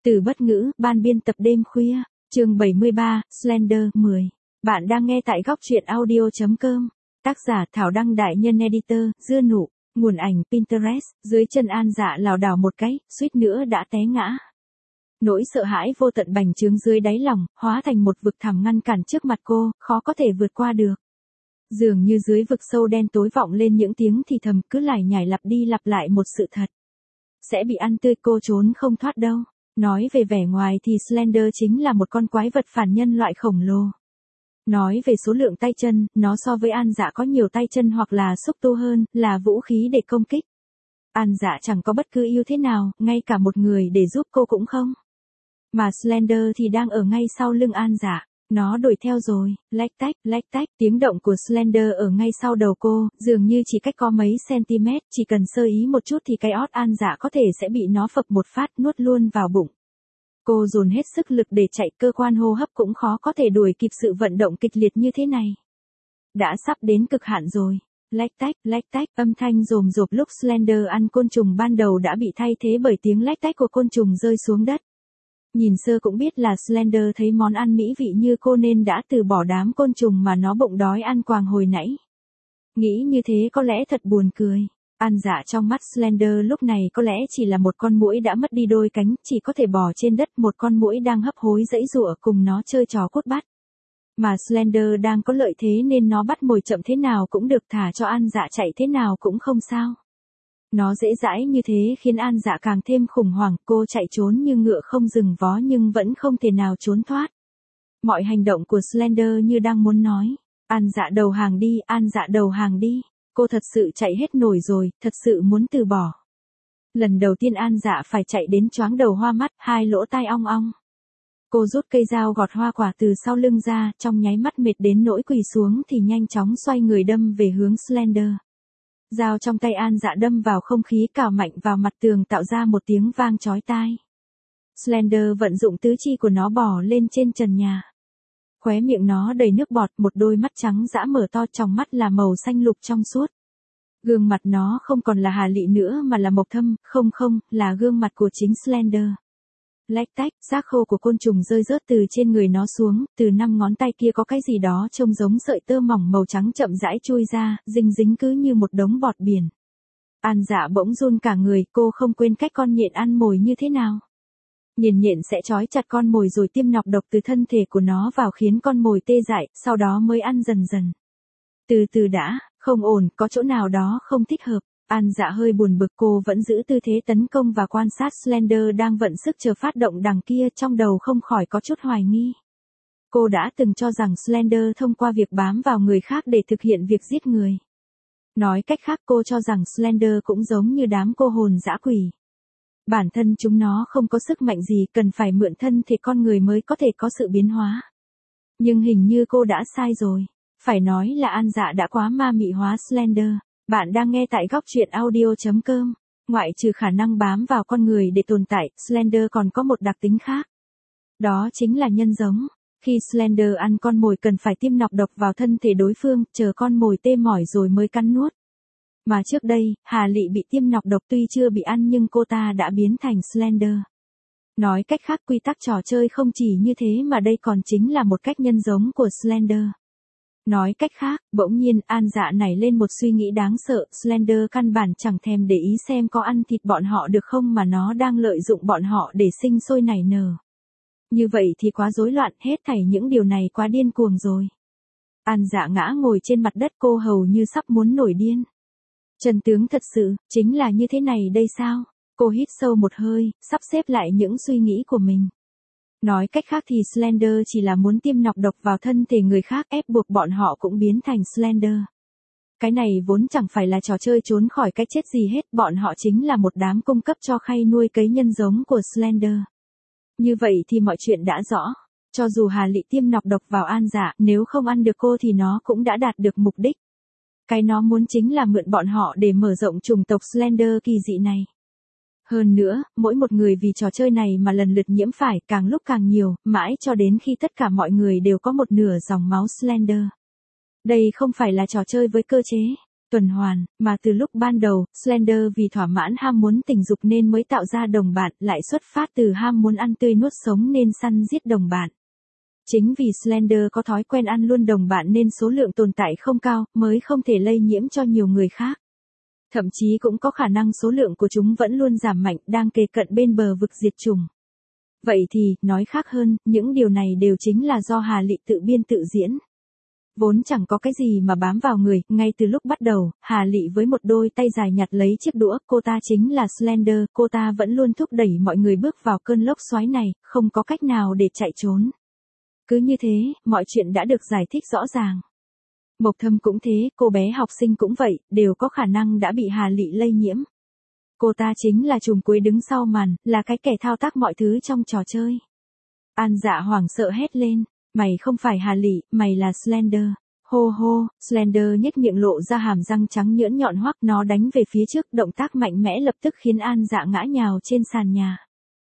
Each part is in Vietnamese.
Từ bất ngữ, ban biên tập đêm khuya, chương 73, Slender 10. Bạn đang nghe tại góc truyện audio.com. Tác giả Thảo Đăng đại nhân editor, Dưa Nụ, nguồn ảnh Pinterest, dưới chân An Dạ lảo đảo một cái, suýt nữa đã té ngã. Nỗi sợ hãi vô tận bành trướng dưới đáy lòng, hóa thành một vực thẳm ngăn cản trước mặt cô, khó có thể vượt qua được. Dường như dưới vực sâu đen tối vọng lên những tiếng thì thầm cứ lải nhải lặp đi lặp lại một sự thật. Sẽ bị ăn tươi, cô trốn không thoát đâu. Nói về vẻ ngoài thì Slender chính là một con quái vật phản nhân loại khổng lồ. Nói về số lượng tay chân, nó so với An Dạ có nhiều tay chân hoặc là xúc tu hơn, là vũ khí để công kích. An Dạ chẳng có bất cứ ưu thế nào, ngay cả một người để giúp cô cũng không. Mà Slender thì đang ở ngay sau lưng An Dạ. Nó đuổi theo rồi, lách tách, tiếng động của Slender ở ngay sau đầu cô, dường như chỉ cách có mấy cm, chỉ cần sơ ý một chút thì cái ót An Dạ có thể sẽ bị nó phập một phát nuốt luôn vào bụng. Cô dồn hết sức lực để chạy, cơ quan hô hấp cũng khó có thể đuổi kịp sự vận động kịch liệt như thế này. Đã sắp đến cực hạn rồi. Lách tách, âm thanh rồm rộp lúc Slender ăn côn trùng ban đầu đã bị thay thế bởi tiếng lách tách của côn trùng rơi xuống đất. Nhìn sơ cũng biết là Slender thấy món ăn mỹ vị như cô nên đã từ bỏ đám côn trùng mà nó bụng đói ăn quàng hồi nãy. Nghĩ như thế có lẽ thật buồn cười. An Dạ trong mắt Slender lúc này có lẽ chỉ là một con muỗi đã mất đi đôi cánh, chỉ có thể bò trên đất, một con muỗi đang hấp hối giãy giụa cùng nó chơi trò cút bắt. Mà Slender đang có lợi thế nên nó bắt mồi chậm thế nào cũng được, thả cho An Dạ chạy thế nào cũng không sao. Nó dễ dãi như thế khiến An Dạ càng thêm khủng hoảng, cô chạy trốn như ngựa không dừng vó nhưng vẫn không thể nào trốn thoát. Mọi hành động của Slender như đang muốn nói, An Dạ đầu hàng đi, An Dạ đầu hàng đi. Cô thật sự chạy hết nổi rồi, thật sự muốn từ bỏ. Lần đầu tiên An Dạ phải chạy đến choáng đầu hoa mắt, hai lỗ tai ong ong. Cô rút cây dao gọt hoa quả từ sau lưng ra, trong nháy mắt mệt đến nỗi quỳ xuống thì nhanh chóng xoay người đâm về hướng Slender. Dao trong tay An Dạ đâm vào không khí, cào mạnh vào mặt tường tạo ra một tiếng vang chói tai. Slender vận dụng tứ chi của nó bò lên trên trần nhà. Khóe miệng nó đầy nước bọt, một đôi mắt trắng dã mở to, trong mắt là màu xanh lục trong suốt. Gương mặt nó không còn là Hà Lị nữa mà là Mộc Thâm, không, là gương mặt của chính Slender. Lách tách, xác khô của côn trùng rơi rớt từ trên người nó xuống, từ 5 ngón tay kia có cái gì đó trông giống sợi tơ mỏng màu trắng chậm rãi chui ra, dính cứ như một đống bọt biển. An Dạ bỗng run cả người, cô không quên cách con nhện ăn mồi như thế nào. Nhện sẽ trói chặt con mồi rồi tiêm nọc độc từ thân thể của nó vào khiến con mồi tê dại, sau đó mới ăn dần dần. Từ từ đã, không ổn, có chỗ nào đó không thích hợp. An Dạ hơi buồn bực, cô vẫn giữ tư thế tấn công và quan sát Slender đang vận sức chờ phát động đằng kia, trong đầu không khỏi có chút hoài nghi. Cô đã từng cho rằng Slender thông qua việc bám vào người khác để thực hiện việc giết người. Nói cách khác, cô cho rằng Slender cũng giống như đám cô hồn dã quỷ. Bản thân chúng nó không có sức mạnh gì, cần phải mượn thân thể con người mới có thể có sự biến hóa. Nhưng hình như cô đã sai rồi. Phải nói là An Dạ đã quá ma mị hóa Slender. Bạn đang nghe tại góc truyện audio.com. Ngoại trừ khả năng bám vào con người để tồn tại, Slender còn có một đặc tính khác. Đó chính là nhân giống. Khi Slender ăn con mồi cần phải tiêm nọc độc vào thân thể đối phương, chờ con mồi tê mỏi rồi mới cắn nuốt. Mà trước đây, Hà Lị bị tiêm nọc độc tuy chưa bị ăn nhưng cô ta đã biến thành Slender. Nói cách khác, quy tắc trò chơi không chỉ như thế mà đây còn chính là một cách nhân giống của Slender. Nói cách khác, bỗng nhiên An Dạ nảy lên một suy nghĩ đáng sợ, Slender căn bản chẳng thèm để ý xem có ăn thịt bọn họ được không mà nó đang lợi dụng bọn họ để sinh sôi nảy nở. Như vậy thì quá rối loạn, hết thảy những điều này quá điên cuồng rồi. An Dạ ngã ngồi trên mặt đất, cô hầu như sắp muốn nổi điên. Chân tướng thật sự, chính là như thế này đây sao? Cô hít sâu một hơi, sắp xếp lại những suy nghĩ của mình. Nói cách khác thì Slender chỉ là muốn tiêm nọc độc vào thân thể người khác, ép buộc bọn họ cũng biến thành Slender. Cái này vốn chẳng phải là trò chơi trốn khỏi cái chết gì hết, bọn họ chính là một đám cung cấp cho khay nuôi cấy nhân giống của Slender. Như vậy thì mọi chuyện đã rõ. Cho dù Hà Lị tiêm nọc độc vào An Dạ, nếu không ăn được cô thì nó cũng đã đạt được mục đích. Cái nó muốn chính là mượn bọn họ để mở rộng chủng tộc Slender kỳ dị này. Hơn nữa, mỗi một người vì trò chơi này mà lần lượt nhiễm phải, càng lúc càng nhiều, mãi cho đến khi tất cả mọi người đều có một nửa dòng máu Slender. Đây không phải là trò chơi với cơ chế. tuần hoàn, mà từ lúc ban đầu, Slender vì thỏa mãn ham muốn tình dục nên mới tạo ra đồng bạn, lại xuất phát từ ham muốn ăn tươi nuốt sống nên săn giết đồng bạn. Chính vì Slender có thói quen ăn luôn đồng bạn nên số lượng tồn tại không cao, mới không thể lây nhiễm cho nhiều người khác. Thậm chí cũng có khả năng số lượng của chúng vẫn luôn giảm mạnh, đang kề cận bên bờ vực diệt chủng. Vậy thì, nói khác hơn, những điều này đều chính là do Hà Lị tự biên tự diễn. Vốn chẳng có cái gì mà bám vào người, ngay từ lúc bắt đầu, Hà Lị với một đôi tay dài nhặt lấy chiếc đũa, cô ta chính là Slender, cô ta vẫn luôn thúc đẩy mọi người bước vào cơn lốc xoáy này, không có cách nào để chạy trốn. Cứ như thế, mọi chuyện đã được giải thích rõ ràng. Mộc Thâm cũng thế, cô bé học sinh cũng vậy, đều có khả năng đã bị Hà Lị lây nhiễm. Cô ta chính là trùm cuối đứng sau màn, là cái kẻ thao tác mọi thứ trong trò chơi. An Dạ hoảng sợ hét lên, mày không phải Hà Lị, mày là Slender. Hô hô, Slender nhếch miệng lộ ra hàm răng trắng nhỡn nhọn hoắc, nó đánh về phía trước, động tác mạnh mẽ lập tức khiến An Dạ ngã nhào trên sàn nhà.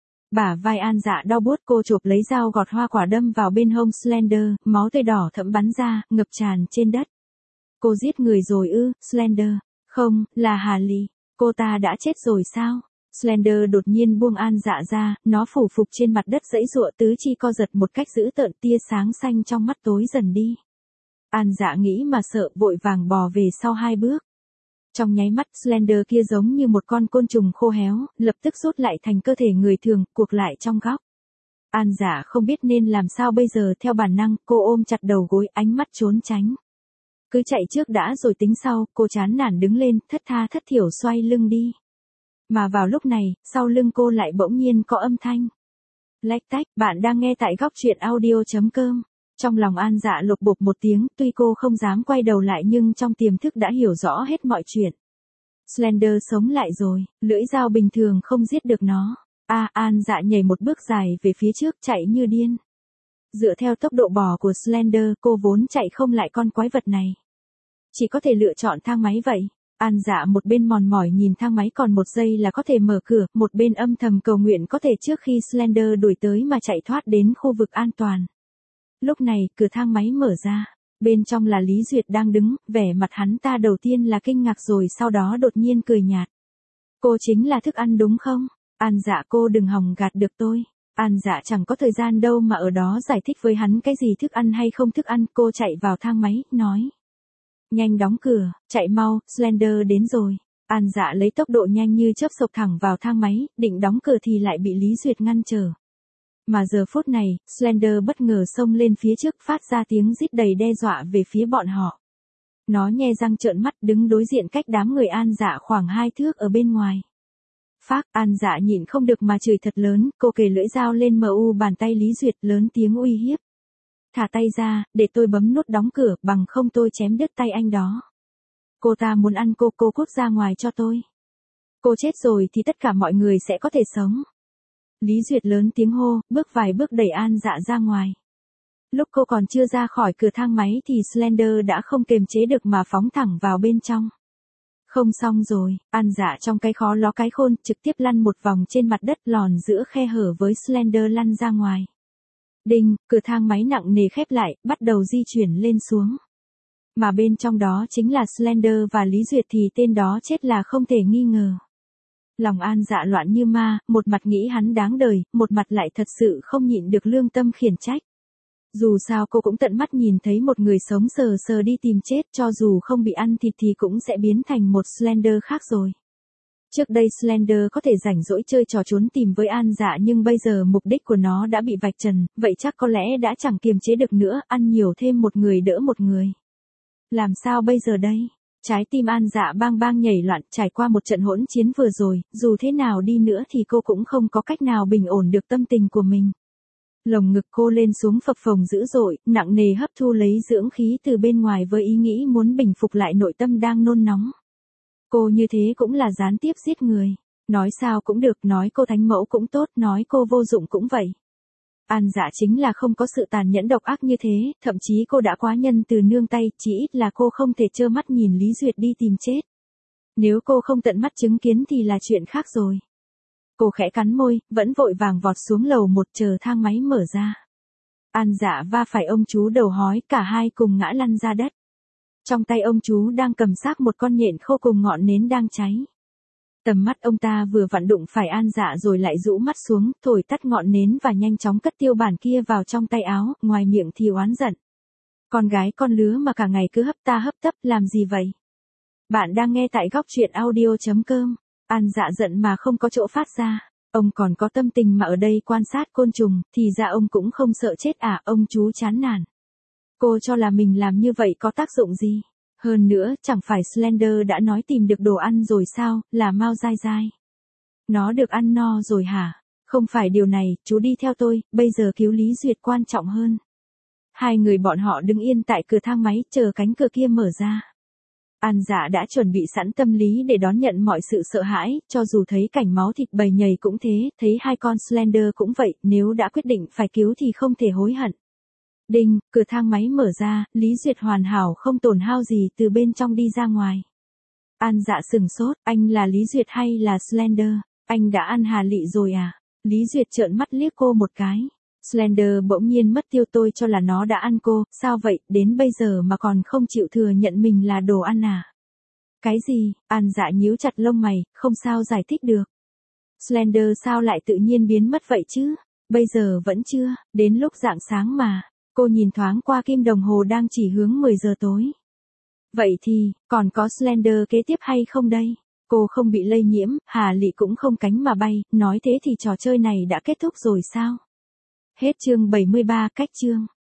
Bả vai An Dạ đau buốt, cô chộp lấy dao gọt hoa quả đâm vào bên hông Slender, máu tươi đỏ thẫm bắn ra, ngập tràn trên đất. Cô giết người rồi ư, Slender? Không, là Hà Lị. Cô ta đã chết rồi sao? Slender đột nhiên buông An Dạ ra, nó phủ phục trên mặt đất giãy giụa, tứ chi co giật một cách dữ tợn, tia sáng xanh trong mắt tối dần đi. An Dạ nghĩ mà sợ, vội vàng bò về sau 2 bước. Trong nháy mắt, Slender kia giống như một con côn trùng khô héo, lập tức rút lại thành cơ thể người thường, cuộc lại trong góc. An Dạ không biết nên làm sao bây giờ, theo bản năng, cô ôm chặt đầu gối, ánh mắt trốn tránh. Cứ chạy trước đã rồi tính sau, cô chán nản đứng lên, thất tha thất thiểu xoay lưng đi. Mà vào lúc này, sau lưng cô lại bỗng nhiên có âm thanh. Lách tách, bạn đang nghe tại góc truyện audio.com. Trong lòng An Dạ lục bục một tiếng, tuy cô không dám quay đầu lại nhưng trong tiềm thức đã hiểu rõ hết mọi chuyện. Slender sống lại rồi, lưỡi dao bình thường không giết được nó. An Dạ nhảy một bước dài về phía trước, chạy như điên. Dựa theo tốc độ bò của Slender, cô vốn chạy không lại con quái vật này. Chỉ có thể lựa chọn thang máy vậy. An Dạ một bên mòn mỏi nhìn thang máy còn 1 giây là có thể mở cửa, một bên âm thầm cầu nguyện có thể trước khi Slender đuổi tới mà chạy thoát đến khu vực an toàn. Lúc này, cửa thang máy mở ra. Bên trong là Lý Duyệt đang đứng, vẻ mặt hắn ta đầu tiên là kinh ngạc rồi sau đó đột nhiên cười nhạt. Cô chính là thức ăn đúng không? An Dạ, cô đừng hòng gạt được tôi. An Dạ chẳng có thời gian đâu mà ở đó giải thích với hắn cái gì thức ăn hay không thức ăn, cô chạy vào thang máy, nói. Nhanh đóng cửa, chạy mau, Slender đến rồi. An Dạ lấy tốc độ nhanh như chớp xộc thẳng vào thang máy, định đóng cửa thì lại bị Lý Duyệt ngăn trở. Mà giờ phút này, Slender bất ngờ xông lên phía trước, phát ra tiếng rít đầy đe dọa về phía bọn họ. Nó nhe răng trợn mắt, đứng đối diện cách đám người An Dạ khoảng 2 thước ở bên ngoài. Phác, An Dạ nhịn không được mà chửi thật lớn, cô kề lưỡi dao lên mu bàn tay Lý Duyệt, lớn tiếng uy hiếp. Thả tay ra, để tôi bấm nút đóng cửa, bằng không tôi chém đứt tay anh đó. Cô ta muốn ăn cô cút ra ngoài cho tôi. Cô chết rồi thì tất cả mọi người sẽ có thể sống. Lý Duyệt lớn tiếng hô, bước vài bước đẩy An Dạ ra ngoài. Lúc cô còn chưa ra khỏi cửa thang máy thì Slender đã không kềm chế được mà phóng thẳng vào bên trong. Không xong rồi, An Dạ trong cái khó ló cái khôn, trực tiếp lăn một vòng trên mặt đất, lòn giữa khe hở với Slender lăn ra ngoài. Đinh, cửa thang máy nặng nề khép lại, bắt đầu di chuyển lên xuống. Mà bên trong đó chính là Slender và Lý Duyệt thì tên đó chết là không thể nghi ngờ. Lòng An Dạ loạn như ma, một mặt nghĩ hắn đáng đời, một mặt lại thật sự không nhịn được lương tâm khiển trách. Dù sao cô cũng tận mắt nhìn thấy một người sống sờ sờ đi tìm chết, cho dù không bị ăn thịt thì cũng sẽ biến thành một Slender khác rồi. Trước đây Slender có thể rảnh rỗi chơi trò trốn tìm với An Dạ nhưng bây giờ mục đích của nó đã bị vạch trần, vậy chắc có lẽ đã chẳng kiềm chế được nữa, ăn nhiều thêm một người đỡ một người. Làm sao bây giờ đây? Trái tim An Dạ bang bang nhảy loạn, trải qua một trận hỗn chiến vừa rồi, dù thế nào đi nữa thì cô cũng không có cách nào bình ổn được tâm tình của mình. Lồng ngực cô lên xuống phập phồng dữ dội, nặng nề hấp thu lấy dưỡng khí từ bên ngoài với ý nghĩ muốn bình phục lại nội tâm đang nôn nóng. Cô như thế cũng là gián tiếp giết người. Nói sao cũng được, nói cô thánh mẫu cũng tốt, nói cô vô dụng cũng vậy. An Dạ chính là không có sự tàn nhẫn độc ác như thế, thậm chí cô đã quá nhân từ nương tay, chỉ ít là cô không thể trơ mắt nhìn Lý Duyệt đi tìm chết. Nếu cô không tận mắt chứng kiến thì là chuyện khác rồi. Cô khẽ cắn môi, vẫn vội vàng vọt xuống lầu 1 chờ thang máy mở ra. An Dạ va phải ông chú đầu hói, cả hai cùng ngã lăn ra đất. Trong tay ông chú đang cầm xác một con nhện khô cùng ngọn nến đang cháy. Tầm mắt ông ta vừa vặn đụng phải An Dạ rồi lại rũ mắt xuống, thổi tắt ngọn nến và nhanh chóng cất tiêu bản kia vào trong tay áo, ngoài miệng thì oán giận. Con gái con lứa mà cả ngày cứ hấp ta hấp tấp làm gì vậy? Bạn đang nghe tại góc truyện audio.com. An Dạ giận mà không có chỗ phát ra. Ông còn có tâm tình mà ở đây quan sát côn trùng, thì ra ông cũng không sợ chết à, ông chú chán nản. Cô cho là mình làm như vậy có tác dụng gì? Hơn nữa, chẳng phải Slender đã nói tìm được đồ ăn rồi sao, là Mao Dai Dai. Nó được ăn no rồi hả? Không phải điều này, chú đi theo tôi, bây giờ cứu Lý Duyệt quan trọng hơn. Hai người bọn họ đứng yên tại cửa thang máy, chờ cánh cửa kia mở ra. An Dạ đã chuẩn bị sẵn tâm lý để đón nhận mọi sự sợ hãi, cho dù thấy cảnh máu thịt bầy nhầy cũng thế, thấy hai con Slender cũng vậy, nếu đã quyết định phải cứu thì không thể hối hận. Đinh, cửa thang máy mở ra, Lý Duyệt hoàn hảo không tổn hao gì từ bên trong đi ra ngoài. An Dạ sừng sốt, anh là Lý Duyệt hay là Slender? Anh đã ăn Hà Lị rồi à? Lý Duyệt trợn mắt liếc cô một cái. Slender bỗng nhiên mất tiêu, tôi cho là nó đã ăn cô, sao vậy, đến bây giờ mà còn không chịu thừa nhận mình là đồ ăn à? Cái gì? An Dạ nhíu chặt lông mày, không sao giải thích được. Slender sao lại tự nhiên biến mất vậy chứ? Bây giờ vẫn chưa, đến lúc rạng sáng mà. Cô nhìn thoáng qua kim đồng hồ đang chỉ hướng 10 giờ tối. Vậy thì, còn có Slender kế tiếp hay không đây? Cô không bị lây nhiễm, Hà Lị cũng không cánh mà bay, nói thế thì trò chơi này đã kết thúc rồi sao? Hết chương 73, cách chương.